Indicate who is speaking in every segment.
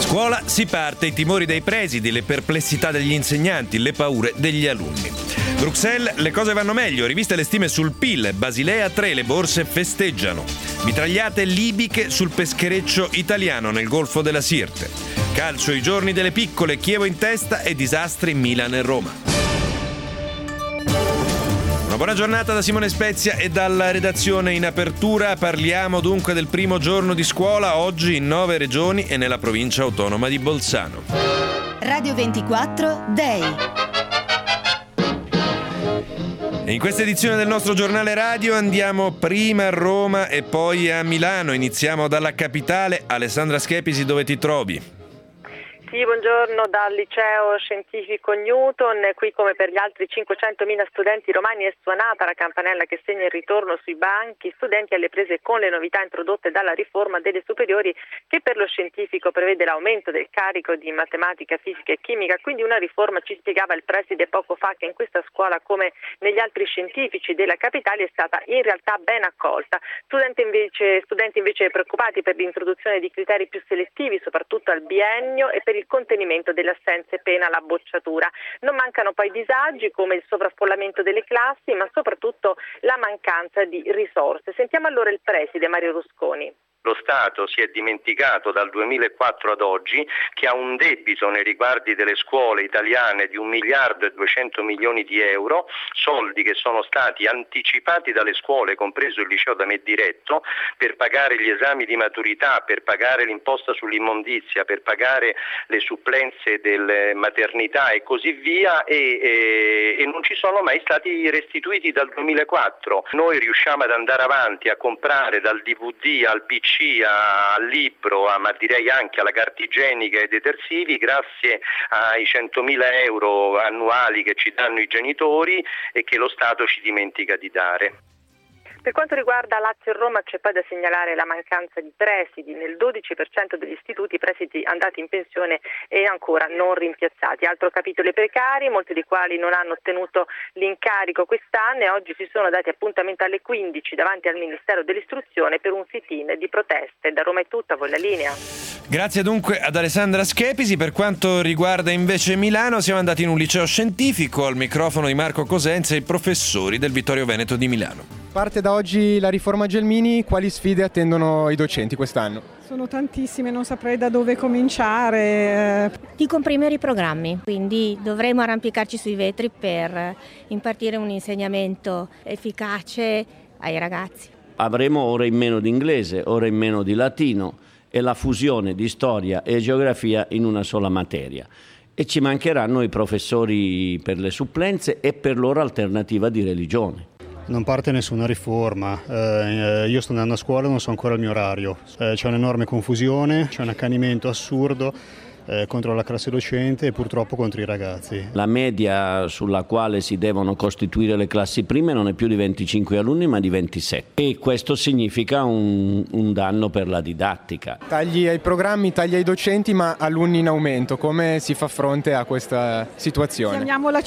Speaker 1: Scuola si parte, i timori dei presidi, le perplessità degli insegnanti, le paure degli alunni. Bruxelles, le cose vanno meglio, riviste le stime sul PIL, Basilea 3, le borse festeggiano. Mitragliate libiche sul peschereccio italiano nel Golfo della Sirte. Calcio, i giorni delle piccole, Chievo in testa e disastri Milan e Roma. Una buona giornata da Simone Spezia e dalla redazione. In apertura parliamo dunque del primo giorno di scuola oggi in 9 regioni e nella provincia autonoma di Bolzano.
Speaker 2: Radio 24 Day.
Speaker 1: E in questa edizione del nostro giornale radio andiamo prima a Roma e poi a Milano. Iniziamo dalla capitale. Alessandra Schepisi, dove ti trovi?
Speaker 3: Sì, buongiorno dal liceo scientifico Newton. Qui, come per gli altri 500.000 studenti romani, è suonata la campanella che segna il ritorno sui banchi studenti alle prese con le novità introdotte dalla riforma delle superiori, che per lo scientifico prevede l'aumento del carico di matematica, fisica e chimica. Quindi una riforma, ci spiegava il preside poco fa, che in questa scuola, come negli altri scientifici della capitale, è stata in realtà ben accolta. Studenti invece preoccupati per l'introduzione di criteri più selettivi, soprattutto al biennio, e per il contenimento delle assenze pena la bocciatura. Non mancano poi disagi come il sovraffollamento delle classi, ma soprattutto la mancanza di risorse. Sentiamo allora il preside Mario Rusconi.
Speaker 4: Lo Stato si è dimenticato dal 2004 ad oggi che ha un debito nei riguardi delle scuole italiane di 1 miliardo e 200 milioni di euro, soldi che sono stati anticipati dalle scuole, compreso il liceo da me diretto, per pagare gli esami di maturità, per pagare l'imposta sull'immondizia, per pagare le supplenze delle maternità e così via, e non ci sono mai stati restituiti dal 2004. Noi riusciamo ad andare avanti a comprare dal DVD al PC, al libro, ma direi anche alla carta igienica e ai detersivi, grazie ai 100.000 euro annuali che ci danno i genitori e che lo Stato ci dimentica di dare.
Speaker 3: Per quanto riguarda Lazio e Roma, c'è poi da segnalare la mancanza di presidi. Nel 12% degli istituti i presidi andati in pensione e ancora non rimpiazzati. Altro capitolo, i precari, molti dei quali non hanno ottenuto l'incarico quest'anno, e oggi si sono dati appuntamento alle 15 davanti al Ministero dell'Istruzione per un sit-in di proteste. Da Roma è tutto, a voi la linea.
Speaker 1: Grazie dunque ad Alessandra Schepisi. Per quanto riguarda invece Milano, siamo andati in un liceo scientifico, al microfono di Marco Cosenza e i professori del Vittorio Veneto di Milano.
Speaker 5: Parte da oggi la riforma Gelmini, quali sfide attendono i docenti quest'anno?
Speaker 6: Sono tantissime, non saprei da dove cominciare.
Speaker 7: Di comprimere i programmi, quindi dovremo arrampicarci sui vetri per impartire un insegnamento efficace ai ragazzi.
Speaker 8: Avremo ore in meno di inglese, ore in meno di latino e la fusione di storia e geografia in una sola materia. E ci mancheranno i professori per le supplenze e per loro alternativa di religione.
Speaker 9: Non parte nessuna riforma, io sto andando a scuola e non so ancora il mio orario, c'è un'enorme confusione, c'è un accanimento assurdo contro la classe docente e purtroppo contro i ragazzi.
Speaker 8: La media sulla quale si devono costituire le classi prime non è più di 25 alunni ma di 27, e questo significa un danno per la didattica.
Speaker 5: Tagli ai programmi, tagli ai docenti, ma alunni in aumento. Come si fa fronte a questa situazione?
Speaker 6: Chiamiamola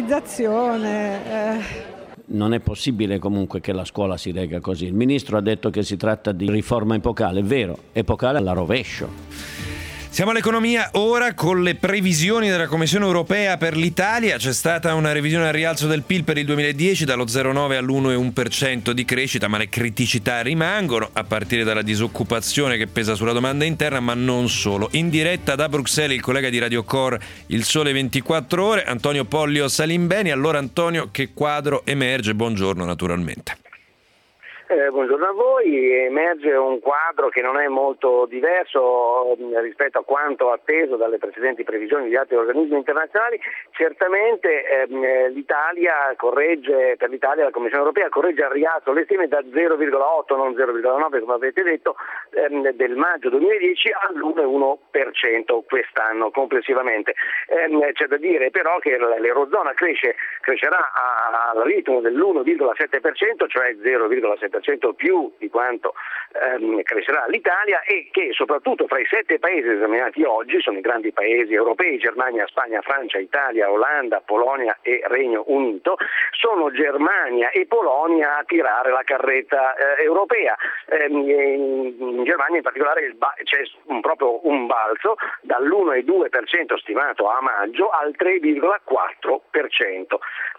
Speaker 6: cinesizzazione.
Speaker 8: Non è possibile comunque che la scuola si regga così. Il ministro ha detto che si tratta di riforma epocale, è vero, epocale alla rovescio.
Speaker 1: Siamo all'economia ora con le previsioni della Commissione europea per l'Italia. C'è stata una revisione al rialzo del PIL per il 2010 dallo 0,9 all'1,1% di crescita, ma le criticità rimangono, a partire dalla disoccupazione che pesa sulla domanda interna, ma non solo. In diretta da Bruxelles il collega di Radio Cor Il Sole 24 Ore, Antonio Pollio Salimbeni. Allora Antonio, che quadro emerge? Buongiorno naturalmente.
Speaker 10: Buongiorno a voi. Emerge un quadro che non è molto diverso rispetto a quanto atteso dalle precedenti previsioni di altri organismi internazionali. Certamente l'Italia corregge, per l'Italia la Commissione europea corregge al rialzo le stime da 0,8, non 0,9 come avete detto, del maggio 2010 all'1,1% quest'anno complessivamente. C'è da dire però che l'Eurozona crescerà al ritmo dell'1,7%, cioè 0,7 10% più di quanto crescerà l'Italia, e che soprattutto fra i 7 paesi esaminati oggi, sono i grandi paesi europei, Germania, Spagna, Francia, Italia, Olanda, Polonia e Regno Unito, sono Germania e Polonia a tirare la carretta europea. In Germania in particolare c'è proprio un balzo dall'1,2% stimato a maggio al 3,4%.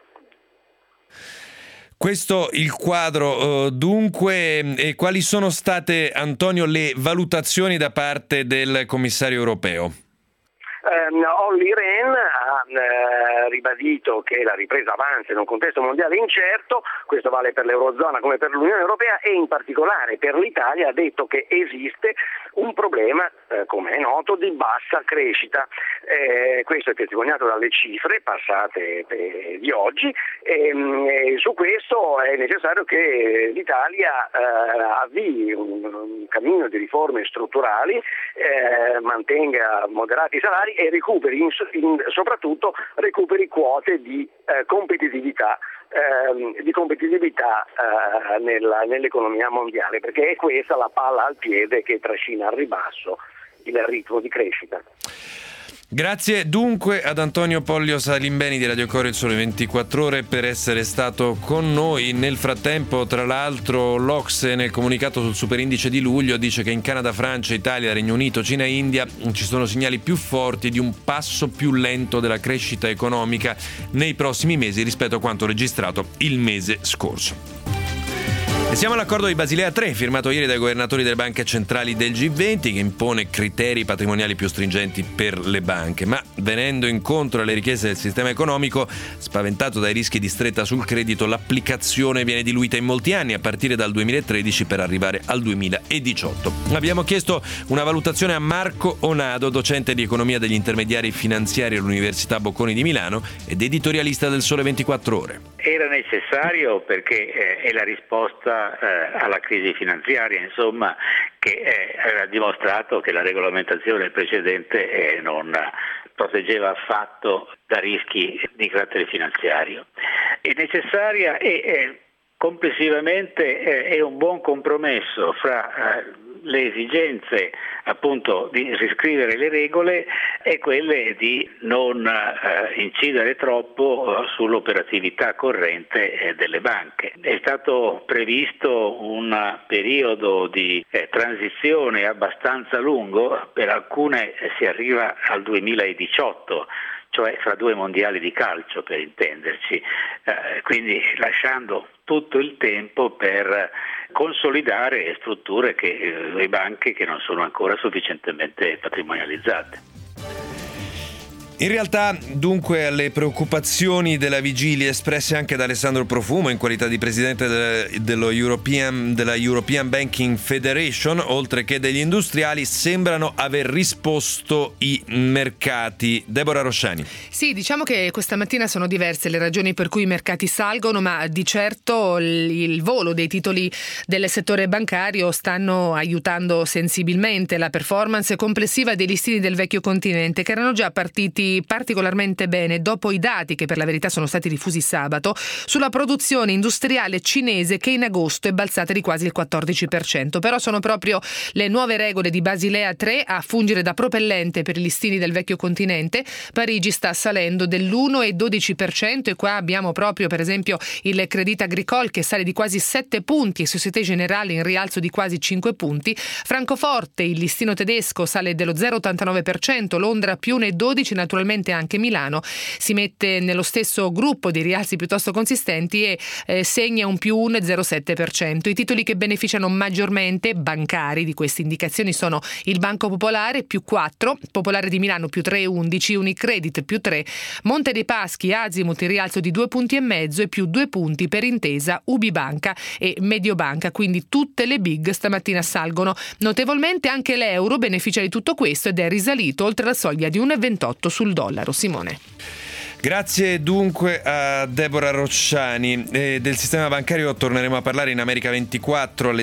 Speaker 1: Questo il quadro, dunque, e quali sono state, Antonio, le valutazioni da parte del commissario europeo?
Speaker 10: Olli Rehn ha ribadito che la ripresa avanza in un contesto mondiale incerto, questo vale per l'Eurozona come per l'Unione Europea, e in particolare per l'Italia ha detto che esiste un problema, come è noto, di bassa crescita. Questo è testimoniato dalle cifre passate di oggi, e su questo è necessario che l'Italia avvii un cammino di riforme strutturali, mantenga moderati salari e soprattutto recuperi quote di competitività nell'economia mondiale, perché è questa la palla al piede che trascina al ribasso il ritmo di crescita.
Speaker 1: Grazie dunque ad Antonio Pollio Salimbeni di Radio Core Il Sole 24 Ore per essere stato con noi. Nel frattempo, tra l'altro, l'Ocse nel comunicato sul superindice di luglio dice che in Canada, Francia, Italia, Regno Unito, Cina e India ci sono segnali più forti di un passo più lento della crescita economica nei prossimi mesi rispetto a quanto registrato il mese scorso. E siamo all'accordo di Basilea 3, firmato ieri dai governatori delle banche centrali del G20, che impone criteri patrimoniali più stringenti per le banche. Ma venendo incontro alle richieste del sistema economico, spaventato dai rischi di stretta sul credito, l'applicazione viene diluita in molti anni, a partire dal 2013 per arrivare al 2018. Abbiamo chiesto una valutazione a Marco Onado, docente di economia degli intermediari finanziari all'Università Bocconi di Milano ed editorialista del Sole 24 Ore.
Speaker 11: Era necessario perché è la risposta alla crisi finanziaria, insomma, che aveva dimostrato che la regolamentazione precedente non proteggeva affatto da rischi di carattere finanziario. È necessaria e complessivamente è un buon compromesso fra le esigenze appunto di riscrivere le regole e quelle di non incidere troppo sull'operatività corrente delle banche. È stato previsto un periodo di transizione abbastanza lungo, per alcune si arriva al 2018, cioè fra 2 mondiali di calcio per intenderci, quindi lasciando tutto il tempo per consolidare strutture le banche che non sono ancora sufficientemente patrimonializzate.
Speaker 1: In realtà, dunque, alle preoccupazioni della vigilia espresse anche da Alessandro Profumo in qualità di presidente della European Banking Federation, oltre che degli industriali, sembrano aver risposto i mercati. Deborah Rosciani.
Speaker 12: Sì, diciamo che questa mattina sono diverse le ragioni per cui i mercati salgono, ma di certo il volo dei titoli del settore bancario stanno aiutando sensibilmente la performance complessiva dei listini del vecchio continente, che erano già partiti particolarmente bene dopo i dati che per la verità sono stati diffusi sabato sulla produzione industriale cinese, che in agosto è balzata di quasi il 14%. Però sono proprio le nuove regole di Basilea 3 a fungere da propellente per i listini del vecchio continente. Parigi sta salendo dell'1,12% e qua abbiamo proprio per esempio il Crédit Agricole che sale di quasi 7 punti e Société Générale in rialzo di quasi 5 punti. Francoforte, il listino tedesco, sale dello 0,89%, Londra più 1,12%, naturalmente anche Milano si mette nello stesso gruppo di rialzi piuttosto consistenti e segna un più 1,07%. I titoli che beneficiano maggiormente bancari di queste indicazioni sono il Banco Popolare più 4, Popolare di Milano più 3,11, Unicredit più 3, Monte dei Paschi, Azimut in rialzo di 2,5 punti e più 2 punti per Intesa, Ubibanca e Mediobanca. Quindi tutte le big stamattina salgono notevolmente, anche l'euro beneficia di tutto questo ed è risalito oltre la soglia di 1,28 sul dollaro. Simone.
Speaker 1: Grazie dunque a Deborah Rosciani. Del sistema bancario torneremo a parlare in America 24 alle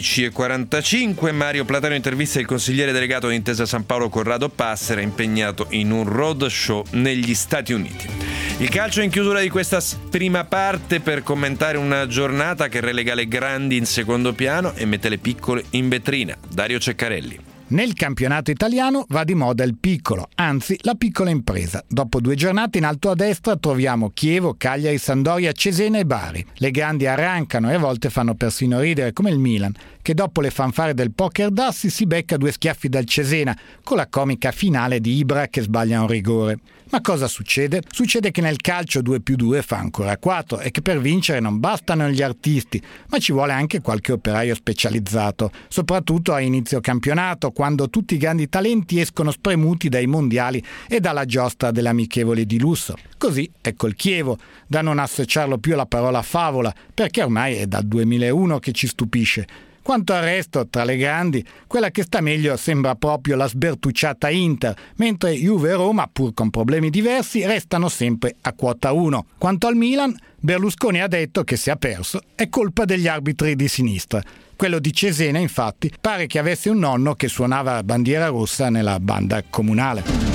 Speaker 1: 13:45. Mario Platano intervista il consigliere delegato di Intesa San Paolo Corrado Passera, impegnato in un road show negli Stati Uniti. Il calcio in chiusura di questa prima parte per commentare una giornata che relega le grandi in secondo piano e mette le piccole in vetrina. Dario Ceccarelli.
Speaker 13: Nel campionato italiano va di moda il piccolo, anzi la piccola impresa. Dopo 2 giornate in alto a destra troviamo Chievo, Cagliari, Sampdoria, Cesena e Bari. Le grandi arrancano e a volte fanno persino ridere, come il Milan, che dopo le fanfare del poker d'assi si becca 2 schiaffi dal Cesena, con la comica finale di Ibra che sbaglia un rigore. Ma cosa succede? Succede che nel calcio 2+2 fa ancora 4 e che per vincere non bastano gli artisti, ma ci vuole anche qualche operaio specializzato, soprattutto a inizio campionato, quando tutti i grandi talenti escono spremuti dai mondiali e dalla giostra delle amichevoli di lusso. Così ecco il Chievo, da non associarlo più alla parola favola, perché ormai è dal 2001 che ci stupisce. Quanto al resto, tra le grandi, quella che sta meglio sembra proprio la sbertucciata Inter, mentre Juve e Roma, pur con problemi diversi, restano sempre a quota 1. Quanto al Milan, Berlusconi ha detto che se ha perso è colpa degli arbitri di sinistra. Quello di Cesena, infatti, pare che avesse un nonno che suonava la bandiera rossa nella banda comunale.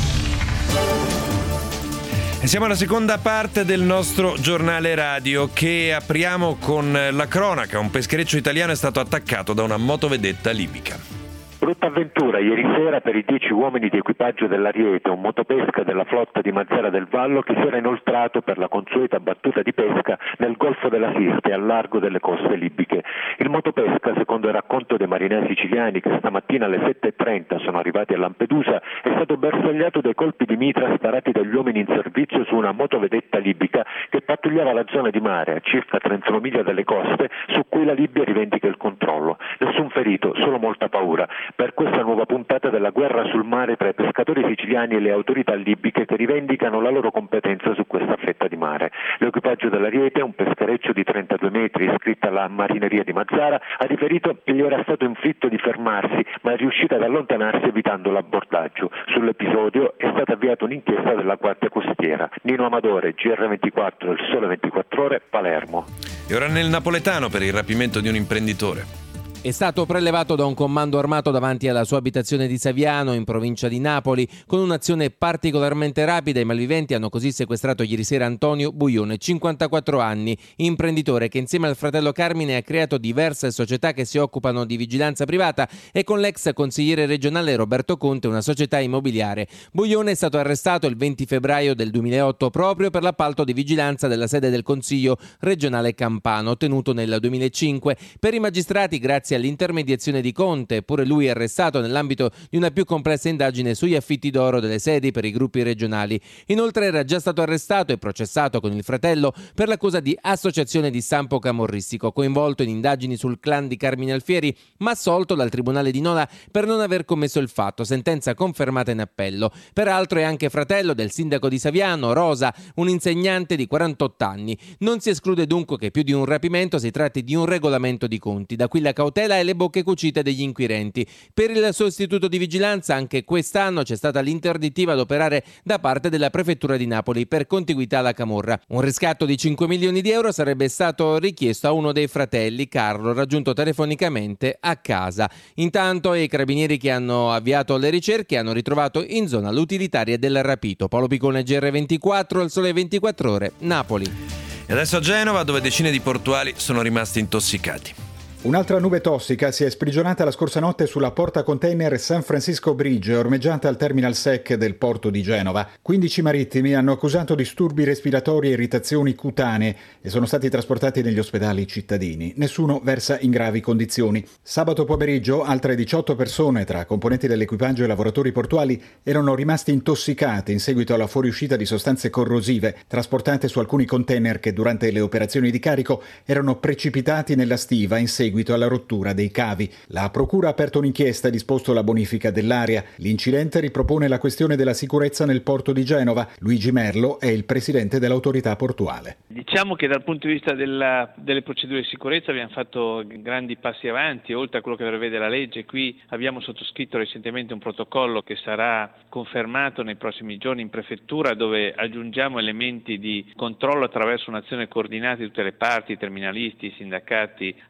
Speaker 1: E siamo alla seconda parte del nostro giornale radio che apriamo con la cronaca. Un peschereccio italiano è stato attaccato da una motovedetta libica.
Speaker 14: Brutta avventura ieri sera per i 10 uomini di equipaggio dell'Ariete, un motopesca della flotta di Mazara del Vallo che si era inoltrato per la consueta battuta di pesca nel Golfo della Sirte al largo delle coste libiche. Il motopesca, secondo il racconto dei marinai siciliani che stamattina alle 7:30 sono arrivati a Lampedusa, è stato bersagliato dai colpi di mitra sparati dagli uomini in servizio su una motovedetta libica che pattugliava la zona di mare a circa 31 miglia dalle coste, su cui la Libia rivendica il controllo. Nessun ferito, solo molta paura. Per questa nuova puntata della guerra sul mare tra i pescatori siciliani e le autorità libiche che rivendicano la loro competenza su questa fetta di mare. L'equipaggio dell'Ariete, un peschereccio di 32 metri iscritto alla marineria di Mazara, ha riferito che gli era stato inflitto di fermarsi, ma è riuscito ad allontanarsi evitando l'abbordaggio. Sull'episodio è stata avviata un'inchiesta della Guardia Costiera. Nino Amadore, GR24, Il Sole 24 Ore, Palermo.
Speaker 1: E ora nel napoletano per il rapimento di un imprenditore.
Speaker 15: È stato prelevato da un comando armato davanti alla sua abitazione di Saviano, in provincia di Napoli. Con un'azione particolarmente rapida, i malviventi hanno così sequestrato ieri sera Antonio Buione, 54 anni, imprenditore che insieme al fratello Carmine ha creato diverse società che si occupano di vigilanza privata e con l'ex consigliere regionale Roberto Conte una società immobiliare. Buione è stato arrestato il 20 febbraio del 2008 proprio per l'appalto di vigilanza della sede del Consiglio regionale campano, ottenuto nel 2005. Per i magistrati, grazie all'intermediazione di Conte, pure lui arrestato nell'ambito di una più complessa indagine sugli affitti d'oro delle sedi per i gruppi regionali. Inoltre era già stato arrestato e processato con il fratello per l'accusa di associazione di stampo camorristico, coinvolto in indagini sul clan di Carmine Alfieri, ma assolto dal Tribunale di Nola per non aver commesso il fatto, sentenza confermata in appello. Peraltro è anche fratello del sindaco di Saviano, Rosa, un insegnante di 48 anni. Non si esclude dunque che più di un rapimento si tratti di un regolamento di conti, da qui la cautela e le bocche cucite degli inquirenti. Per il sostituto di vigilanza anche quest'anno c'è stata l'interdittiva ad operare da parte della prefettura di Napoli per contiguità alla camorra. Un riscatto di 5 milioni di euro sarebbe stato richiesto a uno dei fratelli, Carlo, raggiunto telefonicamente a casa. Intanto i carabinieri che hanno avviato le ricerche hanno ritrovato in zona l'utilitaria del rapito. Paolo Piccone, GR24, Il Sole 24 Ore, Napoli.
Speaker 1: E adesso a Genova, dove decine di portuali sono rimasti intossicati.
Speaker 16: Un'altra nube tossica si è sprigionata la scorsa notte sulla porta container San Francisco Bridge, ormeggiata al Terminal Sec del porto di Genova. 15 marittimi hanno accusato disturbi respiratori e irritazioni cutanee e sono stati trasportati negli ospedali cittadini. Nessuno versa in gravi condizioni. Sabato pomeriggio altre 18 persone, tra componenti dell'equipaggio e lavoratori portuali, erano rimasti intossicate in seguito alla fuoriuscita di sostanze corrosive trasportate su alcuni container che durante le operazioni di carico erano precipitati nella stiva in seguito alla rottura dei cavi. La procura ha aperto un'inchiesta e disposto la bonifica dell'area. L'incidente ripropone la questione della sicurezza nel porto di Genova. Luigi Merlo è il presidente dell'autorità portuale.
Speaker 17: Diciamo che dal punto di vista delle procedure di sicurezza abbiamo fatto grandi passi avanti, oltre a quello che prevede la legge. Qui abbiamo sottoscritto recentemente un protocollo che sarà confermato nei prossimi giorni in prefettura, dove aggiungiamo elementi di controllo attraverso un'azione coordinata di tutte le parti, terminalisti, sindacati, autorità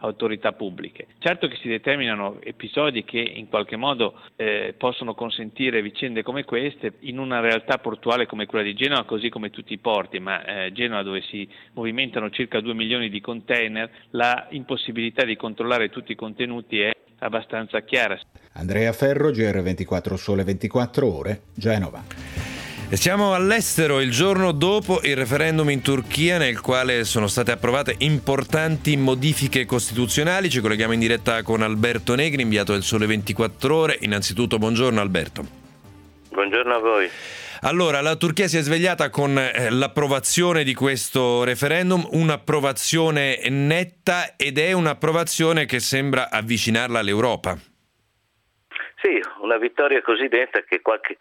Speaker 17: società pubbliche. Certo che si determinano episodi che in qualche modo possono consentire vicende come queste in una realtà portuale come quella di Genova, così come tutti i porti, ma Genova, dove si movimentano circa 2 milioni di container, la impossibilità di controllare tutti i contenuti è abbastanza chiara.
Speaker 16: Andrea Ferro, GR24 Sole 24 Ore, Genova.
Speaker 1: E siamo all'estero il giorno dopo il referendum in Turchia, nel quale sono state approvate importanti modifiche costituzionali. Ci colleghiamo in diretta con Alberto Negri, inviato del Sole 24 Ore. Innanzitutto buongiorno Alberto.
Speaker 4: Buongiorno a voi.
Speaker 1: Allora, la Turchia si è svegliata con l'approvazione di questo referendum, un'approvazione netta, ed è un'approvazione che sembra avvicinarla all'Europa.
Speaker 4: Sì, una vittoria così netta che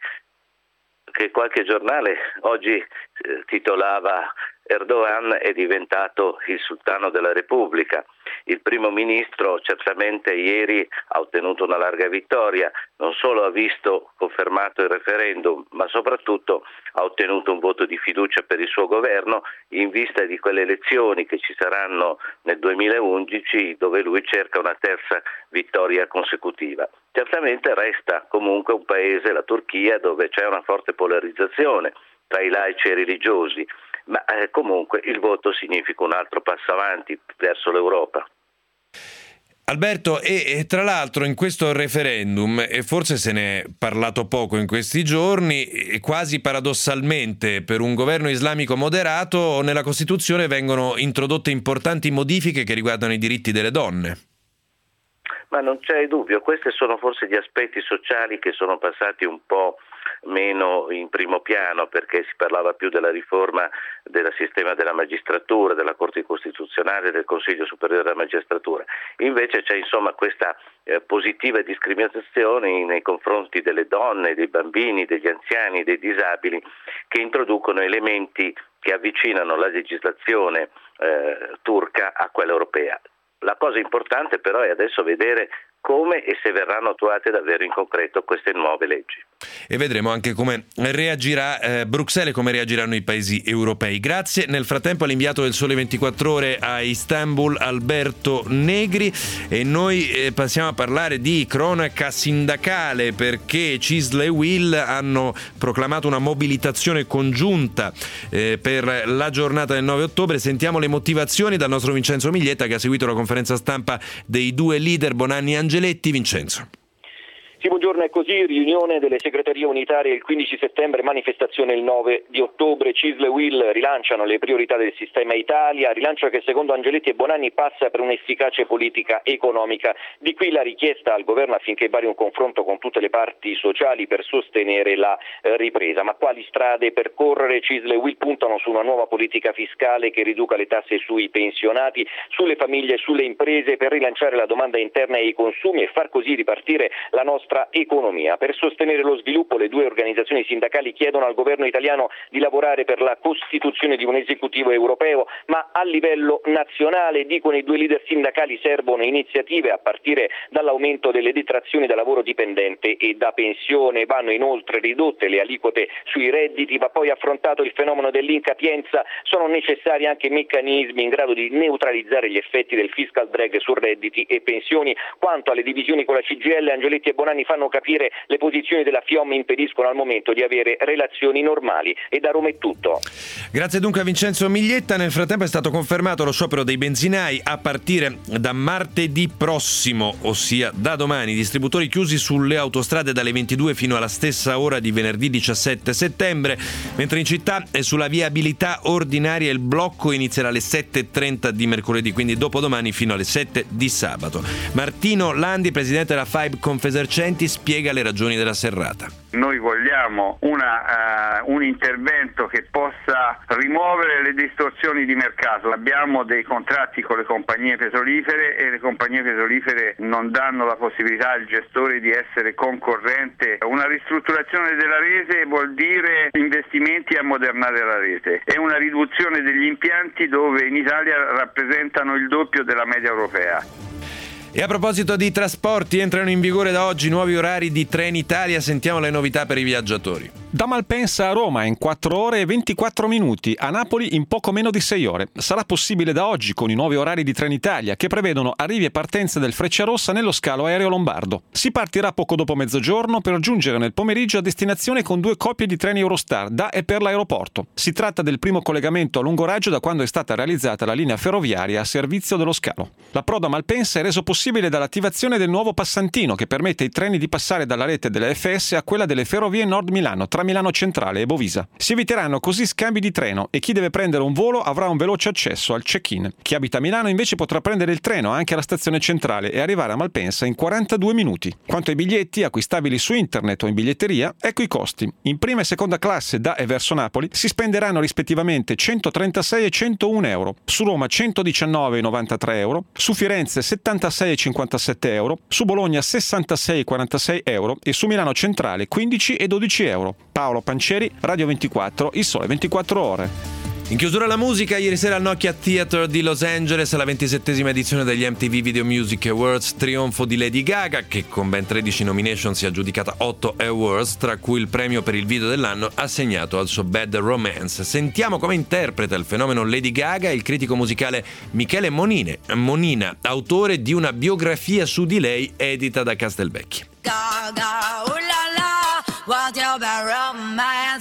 Speaker 4: qualche giornale oggi titolava Erdogan è diventato il sultano della Repubblica. Il primo ministro certamente ieri ha ottenuto una larga vittoria, non solo ha visto confermato il referendum, ma soprattutto ha ottenuto un voto di fiducia per il suo governo in vista di quelle elezioni che ci saranno nel 2011, dove lui cerca una terza vittoria consecutiva. Certamente resta comunque un paese, la Turchia, dove c'è una forte polarizzazione tra i laici e i religiosi, ma comunque il voto significa un altro passo avanti verso l'Europa.
Speaker 1: Alberto, e tra l'altro in questo referendum, e forse se ne è parlato poco in questi giorni, quasi paradossalmente per un governo islamico moderato, nella Costituzione vengono introdotte importanti modifiche che riguardano i diritti delle donne.
Speaker 4: Ma non c'è dubbio, questi sono forse gli aspetti sociali che sono passati un po' meno in primo piano, perché si parlava più della riforma del sistema della magistratura, della Corte Costituzionale, del Consiglio Superiore della Magistratura. Invece c'è questa positiva discriminazione nei confronti delle donne, dei bambini, degli anziani, dei disabili, che introducono elementi che avvicinano la legislazione turca a quella europea. La cosa importante però è adesso vedere come e se verranno attuate davvero in concreto queste nuove leggi.
Speaker 1: E vedremo anche come reagirà Bruxelles e come reagiranno i paesi europei. Grazie nel frattempo all'inviato del Sole 24 Ore a Istanbul, Alberto Negri, e noi passiamo a parlare di cronaca sindacale, perché CISL e UIL hanno proclamato una mobilitazione congiunta per la giornata del 9 ottobre. Sentiamo le motivazioni dal nostro Vincenzo Miglietta, che ha seguito la conferenza stampa dei due leader Bonanni e Angeletti. Vincenzo.
Speaker 18: Sì, buongiorno, è così, riunione delle segreterie unitarie il 15 settembre, manifestazione il 9 di ottobre. CISL e UIL rilanciano le priorità del sistema Italia, rilancio che secondo Angeletti e Bonanni passa per un'efficace politica economica. Di qui la richiesta al governo affinché vari un confronto con tutte le parti sociali per sostenere la ripresa. Ma quali strade percorrere? CISL e UIL puntano su una nuova politica fiscale che riduca le tasse sui pensionati, sulle famiglie e sulle imprese, per rilanciare la domanda interna e i consumi e far così ripartire la nostra economia. Per sostenere lo sviluppo, le due organizzazioni sindacali chiedono al governo italiano di lavorare per la costituzione di un esecutivo europeo, ma a livello nazionale, dicono i due leader sindacali, servono iniziative a partire dall'aumento delle detrazioni da lavoro dipendente e da pensione. Vanno inoltre ridotte le aliquote sui redditi, ma poi affrontato il fenomeno dell'incapienza sono necessari anche meccanismi in grado di neutralizzare gli effetti del fiscal drag su redditi e pensioni. Quanto alle divisioni con la CGIL, Angeletti e Bonanni fanno capire le posizioni della FIOM impediscono al momento di avere relazioni normali. E da Roma è tutto.
Speaker 1: Grazie dunque a Vincenzo Miglietta. Nel frattempo è stato confermato lo sciopero dei benzinai a partire da martedì prossimo, ossia da domani. Distributori chiusi sulle autostrade dalle 22 fino alla stessa ora di venerdì 17 settembre, mentre in città e sulla viabilità ordinaria il blocco inizierà alle 7:30 di mercoledì, quindi dopodomani fino alle 7 di sabato. Martino Landi, presidente della FAIB Confesercenti, spiega le ragioni della serrata.
Speaker 19: Noi vogliamo un intervento che possa rimuovere le distorsioni di mercato. Abbiamo dei contratti con le compagnie petrolifere e le compagnie petrolifere non danno la possibilità al gestore di essere concorrente. Una ristrutturazione della rete vuol dire investimenti a ammodernare la rete e una riduzione degli impianti dove in Italia rappresentano il doppio della media europea.
Speaker 1: E a proposito di trasporti, entrano in vigore da oggi nuovi orari di Trenitalia. Sentiamo le novità per i viaggiatori.
Speaker 20: Da Malpensa a Roma in 4 ore e 24 minuti, a Napoli in poco meno di 6 ore. Sarà possibile da oggi con i nuovi orari di Trenitalia che prevedono arrivi e partenze del Frecciarossa nello scalo aereo lombardo. Si partirà poco dopo mezzogiorno per giungere nel pomeriggio a destinazione con 2 coppie di treni Eurostar da e per l'aeroporto. Si tratta del primo collegamento a lungo raggio da quando è stata realizzata la linea ferroviaria a servizio dello scalo. L'approdo a Malpensa è reso possibile dall'attivazione del nuovo passantino che permette ai treni di passare dalla rete delle FS a quella delle Ferrovie Nord Milano tra Milano Centrale e Bovisa. Si eviteranno così scambi di treno e chi deve prendere un volo avrà un veloce accesso al check-in. Chi abita a Milano invece potrà prendere il treno anche alla stazione centrale e arrivare a Malpensa in 42 minuti. Quanto ai biglietti acquistabili su internet o in biglietteria, ecco i costi. In prima e seconda classe da e verso Napoli si spenderanno rispettivamente 136 e 101 euro, su Roma 119,93 euro, su Firenze 76,57 euro, su Bologna 66,46 euro e su Milano Centrale 15 e 12 euro. Paolo Pancieri, Radio 24, Il Sole 24 Ore.
Speaker 1: In chiusura la musica, ieri sera al Nokia Theatre di Los Angeles, alla 27esima edizione degli MTV Video Music Awards, trionfo di Lady Gaga, che con ben 13 nomination si è aggiudicata 8 awards, tra cui il premio per il video dell'anno assegnato al suo Bad Romance. Sentiamo come interpreta il fenomeno Lady Gaga il critico musicale Michele Monina, autore di una biografia su di lei edita da Castelvecchi.
Speaker 21: Gaga, ooh la la, what's your bad romance?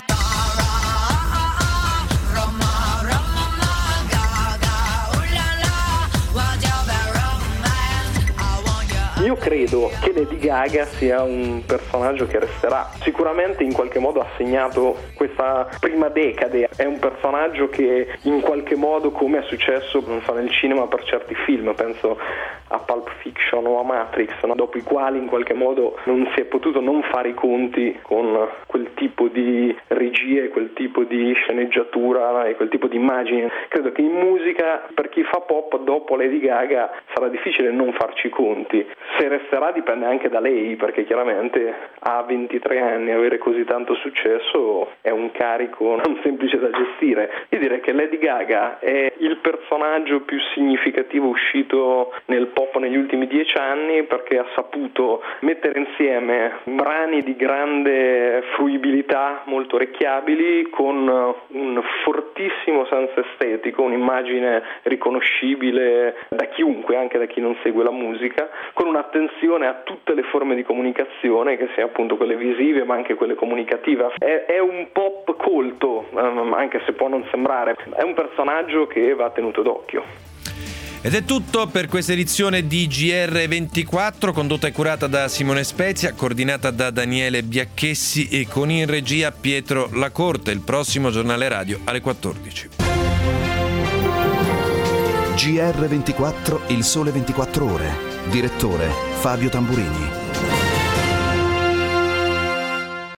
Speaker 22: Io credo che Lady Gaga sia un personaggio che resterà. Sicuramente in qualche modo ha segnato questa prima decade. È un personaggio che in qualche modo, come è successo nel cinema per certi film, penso a Pulp Fiction o a Matrix, no? Dopo i quali in qualche modo non si è potuto non fare i conti con quel tipo di regie, quel tipo di sceneggiatura e quel tipo di immagini. Credo che in musica, per chi fa pop, dopo Lady Gaga sarà difficile non farci i conti. Se resterà dipende anche da lei, perché chiaramente a 23 anni avere così tanto successo è un carico non semplice da gestire. Io direi che Lady Gaga è il personaggio più significativo uscito nel pop negli ultimi 10 anni, perché ha saputo mettere insieme brani di grande fruibilità, molto orecchiabili, con un fortissimo senso estetico, un'immagine riconoscibile da chiunque, anche da chi non segue la musica, con un'attenzione a tutte le forme di comunicazione, che sia appunto quelle visive ma anche quelle comunicative. È un pop colto, anche se può non sembrare. È un personaggio che va tenuto d'occhio.
Speaker 1: Ed è tutto per questa edizione di GR24, condotta e curata da Simone Spezia, coordinata da Daniele Biacchessi e con in regia Pietro Lacorte. Il prossimo giornale radio alle 14.
Speaker 23: GR24, Il Sole 24 Ore. Direttore Fabio Tamburini.